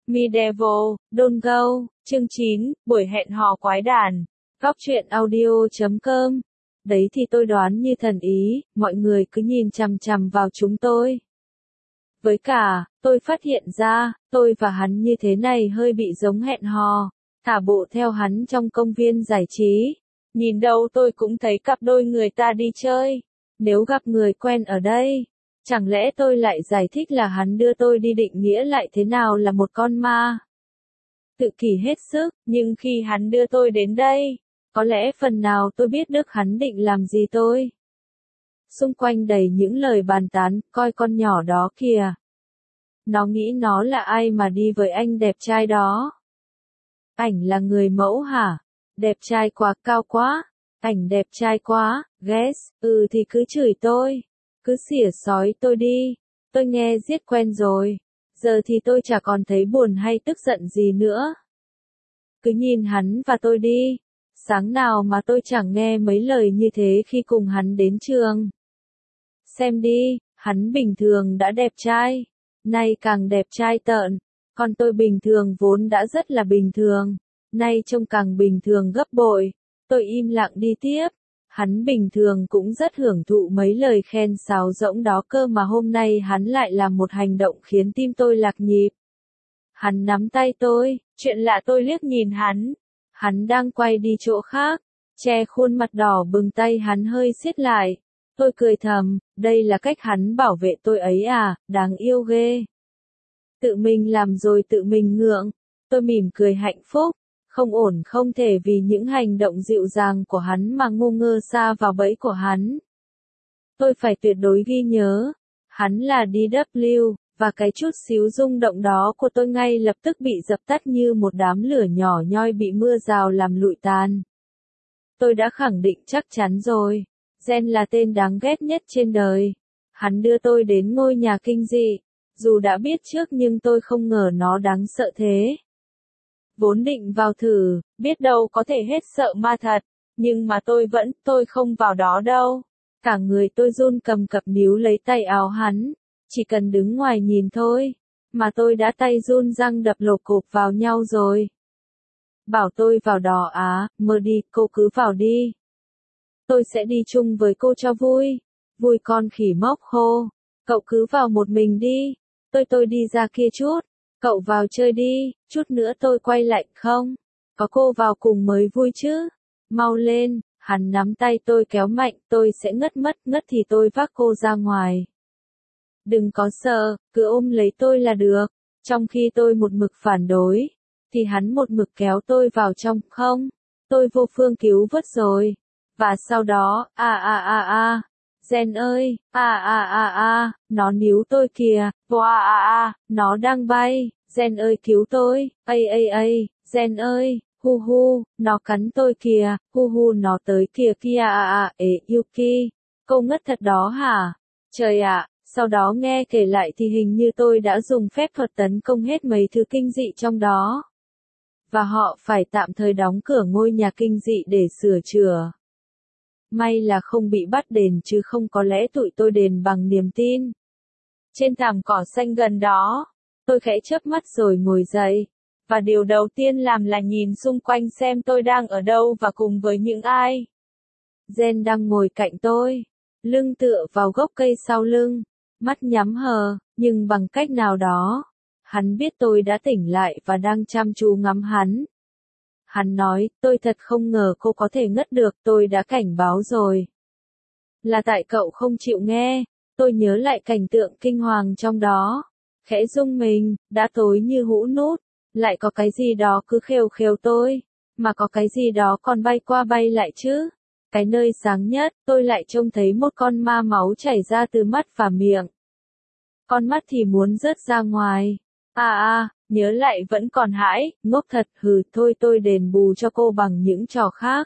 Medieval, Don't Go, chương 9, buổi hẹn hò quái đản. Góc truyện audio.com. Đấy thì tôi đoán như thần ý, mọi người cứ nhìn chằm chằm vào chúng tôi. Với cả, tôi phát hiện ra, tôi và hắn như thế này hơi bị giống hẹn hò, thả bộ theo hắn trong công viên giải trí. Nhìn đâu tôi cũng thấy cặp đôi người ta đi chơi. Nếu gặp người quen ở đây, chẳng lẽ tôi lại giải thích là hắn đưa tôi đi định nghĩa lại thế nào là một con ma? Tự kỷ hết sức, nhưng khi hắn đưa tôi đến đây, có lẽ phần nào tôi biết được hắn định làm gì tôi. Xung quanh đầy những lời bàn tán, coi con nhỏ đó kìa. Nó nghĩ nó là ai mà đi với anh đẹp trai đó? Ảnh là người mẫu hả? Đẹp trai quá, cao quá. Ảnh đẹp trai quá, ghét, thì cứ chửi tôi. Cứ xỉa xói tôi đi. Tôi nghe giết quen rồi. Giờ thì tôi chả còn thấy buồn hay tức giận gì nữa. Cứ nhìn hắn và tôi đi. Sáng nào mà tôi chẳng nghe mấy lời như thế khi cùng hắn đến trường. Xem đi, hắn bình thường đã đẹp trai. Nay càng đẹp trai tợn. Còn tôi bình thường vốn đã rất là bình thường. Nay trông càng bình thường gấp bội. Tôi im lặng đi tiếp. Hắn bình thường cũng rất hưởng thụ mấy lời khen sáo rỗng đó cơ mà hôm nay hắn lại làm một hành động khiến tim tôi lạc nhịp. Hắn nắm tay tôi, chuyện lạ tôi liếc nhìn hắn. Hắn đang quay đi chỗ khác, che khuôn mặt đỏ bừng tay hắn hơi siết lại. Tôi cười thầm, đây là cách hắn bảo vệ tôi ấy à, đáng yêu ghê. Tự mình làm rồi tự mình ngượng. Tôi mỉm cười hạnh phúc. Không ổn không thể vì những hành động dịu dàng của hắn mà ngu ngơ sa vào bẫy của hắn. Tôi phải tuyệt đối ghi nhớ. Hắn là DW, và cái chút xíu rung động đó của tôi ngay lập tức bị dập tắt như một đám lửa nhỏ nhoi bị mưa rào làm lụi tàn. Tôi đã khẳng định chắc chắn rồi. Jen là tên đáng ghét nhất trên đời. Hắn đưa tôi đến ngôi nhà kinh dị. Dù đã biết trước nhưng tôi không ngờ nó đáng sợ thế. Vốn định vào thử, biết đâu có thể hết sợ ma thật, nhưng mà tôi không vào đó đâu. Cả người tôi run cầm cập níu lấy tay áo hắn, chỉ cần đứng ngoài nhìn thôi, mà tôi đã tay run răng đập lộp cộp vào nhau rồi. Bảo tôi vào đó á, mơ đi, cô cứ vào đi. Tôi sẽ đi chung với cô cho vui, vui con khỉ mốc khô, cậu cứ vào một mình đi, tôi đi ra kia chút. Cậu vào chơi đi, chút nữa tôi quay lại không? Có cô vào cùng mới vui chứ? Mau lên, hắn nắm tay tôi kéo mạnh, tôi sẽ ngất thì tôi vác cô ra ngoài. Đừng có sợ, cứ ôm lấy tôi là được. Trong khi tôi một mực phản đối, thì hắn một mực kéo tôi vào trong, không? Tôi vô phương cứu vớt rồi. Và sau đó, Jen ơi, nó níu tôi kìa, nó đang bay, Jen ơi cứu tôi, Jen ơi, nó cắn tôi kìa, nó tới kìa kia Yuki, cô ngất thật đó hả? Trời ạ, sau đó nghe kể lại thì hình như tôi đã dùng phép thuật tấn công hết mấy thứ kinh dị trong đó. Và họ phải tạm thời đóng cửa ngôi nhà kinh dị để sửa chữa. May là không bị bắt đền chứ không có lẽ tụi tôi đền bằng niềm tin. Trên thảm cỏ xanh gần đó, tôi khẽ chớp mắt rồi ngồi dậy. Và điều đầu tiên làm là nhìn xung quanh xem tôi đang ở đâu và cùng với những ai. Jen đang ngồi cạnh tôi, lưng tựa vào gốc cây sau lưng, mắt nhắm hờ, nhưng bằng cách nào đó, hắn biết tôi đã tỉnh lại và đang chăm chú ngắm hắn. Hắn nói, tôi thật không ngờ cô có thể ngất được, tôi đã cảnh báo rồi. Là tại cậu không chịu nghe, tôi nhớ lại cảnh tượng kinh hoàng trong đó. Khẽ rung mình, đã tối như hũ nút, lại có cái gì đó cứ khều khều tôi, mà có cái gì đó còn bay qua bay lại chứ. Cái nơi sáng nhất, tôi lại trông thấy một con ma máu chảy ra từ mắt và miệng. Con mắt thì muốn rớt ra ngoài. Nhớ lại vẫn còn hãi, ngốc thật, thôi tôi đền bù cho cô bằng những trò khác.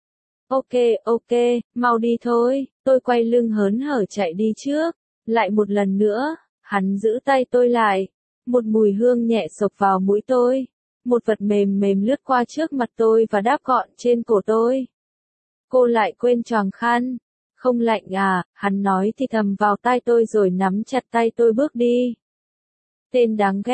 Ok, mau đi thôi, tôi quay lưng hớn hở chạy đi trước. Lại một lần nữa, hắn giữ tay tôi lại. Một mùi hương nhẹ xộc vào mũi tôi. Một vật mềm mềm lướt qua trước mặt tôi và đáp gọn trên cổ tôi. Cô lại quên choàng khăn. Không lạnh à, hắn nói thì thầm vào tai tôi rồi nắm chặt tay tôi bước đi. Tên đáng ghét,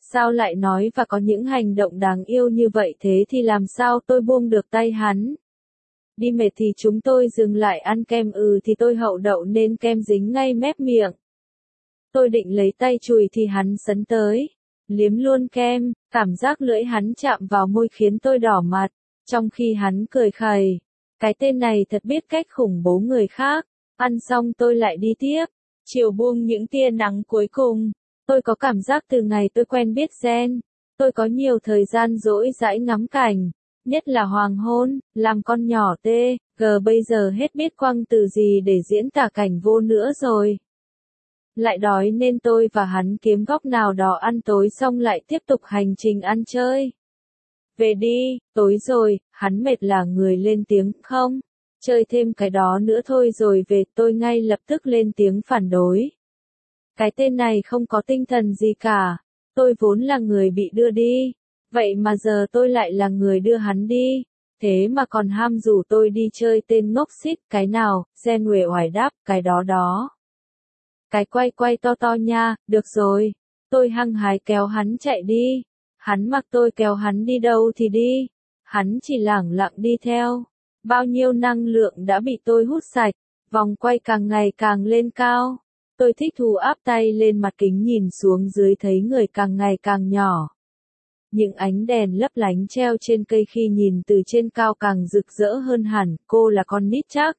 Sao lại nói và có những hành động đáng yêu như vậy thế thì làm sao tôi buông được tay hắn. Đi mệt thì chúng tôi dừng lại ăn kem thì tôi hậu đậu nên kem dính ngay mép miệng. Tôi định lấy tay chùi thì hắn sấn tới, liếm luôn kem, cảm giác lưỡi hắn chạm vào môi khiến tôi đỏ mặt, trong khi hắn cười khẩy. Cái tên này thật biết cách khủng bố người khác. Ăn xong tôi lại đi tiếp. Chiều buông những tia nắng cuối cùng. Tôi có cảm giác từ ngày tôi quen biết Gen, tôi có nhiều thời gian rỗi rãi ngắm cảnh, nhất là hoàng hôn, làm con nhỏ bây giờ hết biết quăng từ gì để diễn tả cảnh vô nữa rồi. Lại đói nên tôi và hắn kiếm góc nào đó ăn tối xong lại tiếp tục hành trình ăn chơi. Về đi, tối rồi, hắn mệt là người lên tiếng, không, chơi thêm cái đó nữa thôi rồi về, tôi ngay lập tức lên tiếng phản đối. Cái tên này không có tinh thần gì cả, tôi vốn là người bị đưa đi, vậy mà giờ tôi lại là người đưa hắn đi, thế mà còn ham rủ tôi đi chơi tên ngốc xít, cái nào, Gen uể oải đáp, cái đó. Cái quay to to nha, được rồi, tôi hăng hái kéo hắn chạy đi, hắn mặc tôi kéo hắn đi đâu thì đi, hắn chỉ lẳng lặng đi theo, bao nhiêu năng lượng đã bị tôi hút sạch, vòng quay càng ngày càng lên cao. Tôi thích thú áp tay lên mặt kính nhìn xuống dưới thấy người càng ngày càng nhỏ. Những ánh đèn lấp lánh treo trên cây khi nhìn từ trên cao càng rực rỡ hơn hẳn, cô là con nít chắc.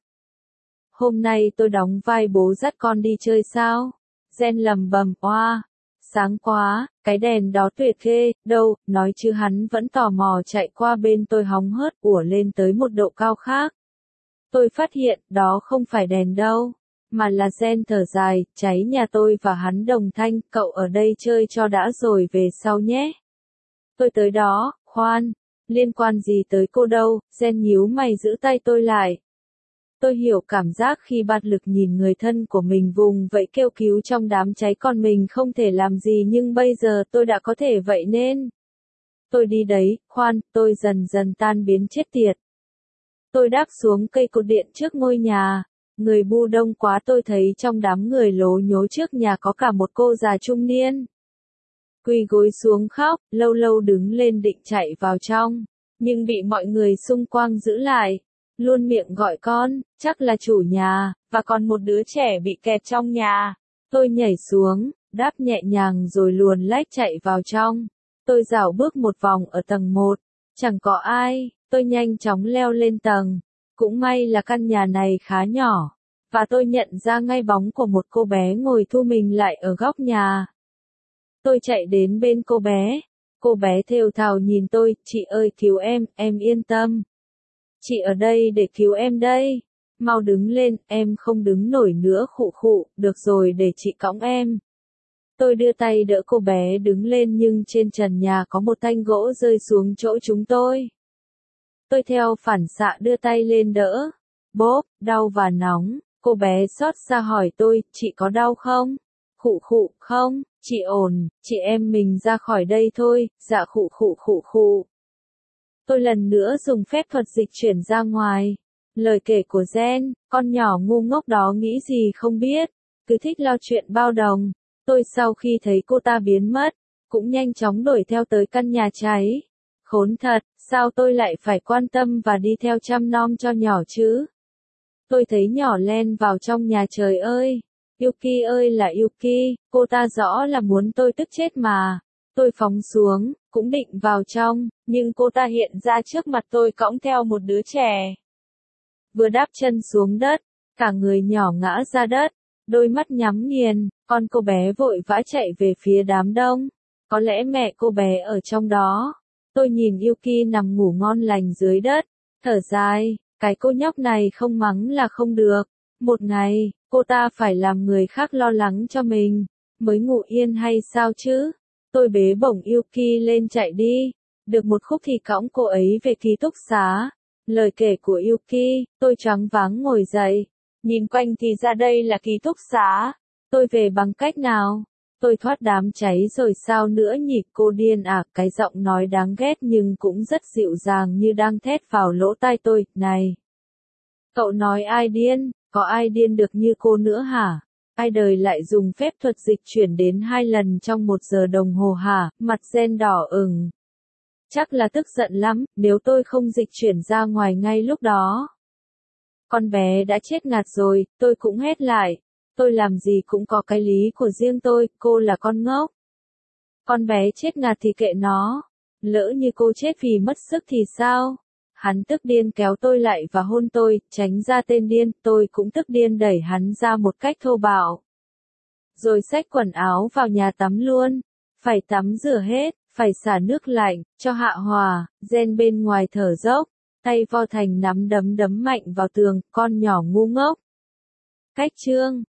Hôm nay tôi đóng vai bố dắt con đi chơi sao? Gen lầm bầm, oa, sáng quá, cái đèn đó tuyệt ghê, đâu, nói chứ hắn vẫn tò mò chạy qua bên tôi hóng hớt ùa lên tới một độ cao khác. Tôi phát hiện, đó không phải đèn đâu, mà là Gen thở dài, cháy nhà tôi và hắn đồng thanh, cậu ở đây chơi cho đã rồi về sau nhé. Tôi tới đó, khoan, liên quan gì tới cô đâu, Gen nhíu mày giữ tay tôi lại. Tôi hiểu cảm giác khi bạt lực nhìn người thân của mình vùng vẫy kêu cứu trong đám cháy còn mình không thể làm gì nhưng bây giờ tôi đã có thể vậy nên. Tôi đi đấy, khoan, tôi dần dần tan biến chết tiệt. Tôi đáp xuống cây cột điện trước ngôi nhà. Người bu đông quá tôi thấy trong đám người lố nhố trước nhà có cả một cô già trung niên. Quỳ gối xuống khóc, lâu lâu đứng lên định chạy vào trong, nhưng bị mọi người xung quanh giữ lại. Luôn miệng gọi con, chắc là chủ nhà, và còn một đứa trẻ bị kẹt trong nhà. Tôi nhảy xuống, đáp nhẹ nhàng rồi luồn lách chạy vào trong. Tôi dạo bước một vòng ở tầng 1, chẳng có ai, tôi nhanh chóng leo lên tầng. Cũng may là căn nhà này khá nhỏ, và tôi nhận ra ngay bóng của một cô bé ngồi thu mình lại ở góc nhà. Tôi chạy đến bên cô bé thều thào nhìn tôi, chị ơi cứu em yên tâm. Chị ở đây để cứu em đây. Mau đứng lên, em không đứng nổi nữa khụ, được rồi để chị cõng em. Tôi đưa tay đỡ cô bé đứng lên nhưng trên trần nhà có một thanh gỗ rơi xuống chỗ chúng tôi. Tôi theo phản xạ đưa tay lên đỡ. Bốp, đau và nóng, cô bé xót xa hỏi tôi, chị có đau không? Khụ, không, chị ổn, chị em mình ra khỏi đây thôi, dạ khụ. Tôi lần nữa dùng phép thuật dịch chuyển ra ngoài. Lời kể của Gen, con nhỏ ngu ngốc đó nghĩ gì không biết, cứ thích lo chuyện bao đồng. Tôi sau khi thấy cô ta biến mất, cũng nhanh chóng đuổi theo tới căn nhà cháy. Khốn thật, sao tôi lại phải quan tâm và đi theo chăm nom cho nhỏ chứ? Tôi thấy nhỏ len vào trong nhà trời ơi. Yuki ơi là Yuki, cô ta rõ là muốn tôi tức chết mà. Tôi phóng xuống, cũng định vào trong, nhưng cô ta hiện ra trước mặt tôi cõng theo một đứa trẻ. Vừa đáp chân xuống đất, cả người nhỏ ngã ra đất, đôi mắt nhắm nghiền, con cô bé vội vã chạy về phía đám đông. Có lẽ mẹ cô bé ở trong đó. Tôi nhìn Yuki nằm ngủ ngon lành dưới đất, thở dài, cái cô nhóc này không mắng là không được. Một ngày, cô ta phải làm người khác lo lắng cho mình, mới ngủ yên hay sao chứ? Tôi bế bổng Yuki lên chạy đi, được một khúc thì cõng cô ấy về ký túc xá. Lời kể của Yuki, tôi choáng váng ngồi dậy, nhìn quanh thì ra đây là ký túc xá. Tôi về bằng cách nào? Tôi thoát đám cháy rồi sao nữa nhỉ? Cô điên à? Cái giọng nói đáng ghét nhưng cũng rất dịu dàng như đang thét vào lỗ tai tôi, này. Cậu nói ai điên? Có ai điên được như cô nữa hả? Ai đời lại dùng phép thuật dịch chuyển đến 2 lần trong 1 giờ đồng hồ hả? Mặt Gen đỏ ửng. Chắc là tức giận lắm, nếu tôi không dịch chuyển ra ngoài ngay lúc đó. Con bé đã chết ngạt rồi, tôi cũng hét lại. Tôi làm gì cũng có cái lý của riêng tôi, cô là con ngốc. Con bé chết ngạt thì kệ nó. Lỡ như cô chết vì mất sức thì sao? Hắn tức điên kéo tôi lại và hôn tôi, tránh ra tên điên, tôi cũng tức điên đẩy hắn ra một cách thô bạo. Rồi xách quần áo vào nhà tắm luôn. Phải tắm rửa hết, phải xả nước lạnh, cho hạ hòa. Gen bên ngoài thở dốc, tay vo thành nắm đấm đấm mạnh vào tường, con nhỏ ngu ngốc. Cách chương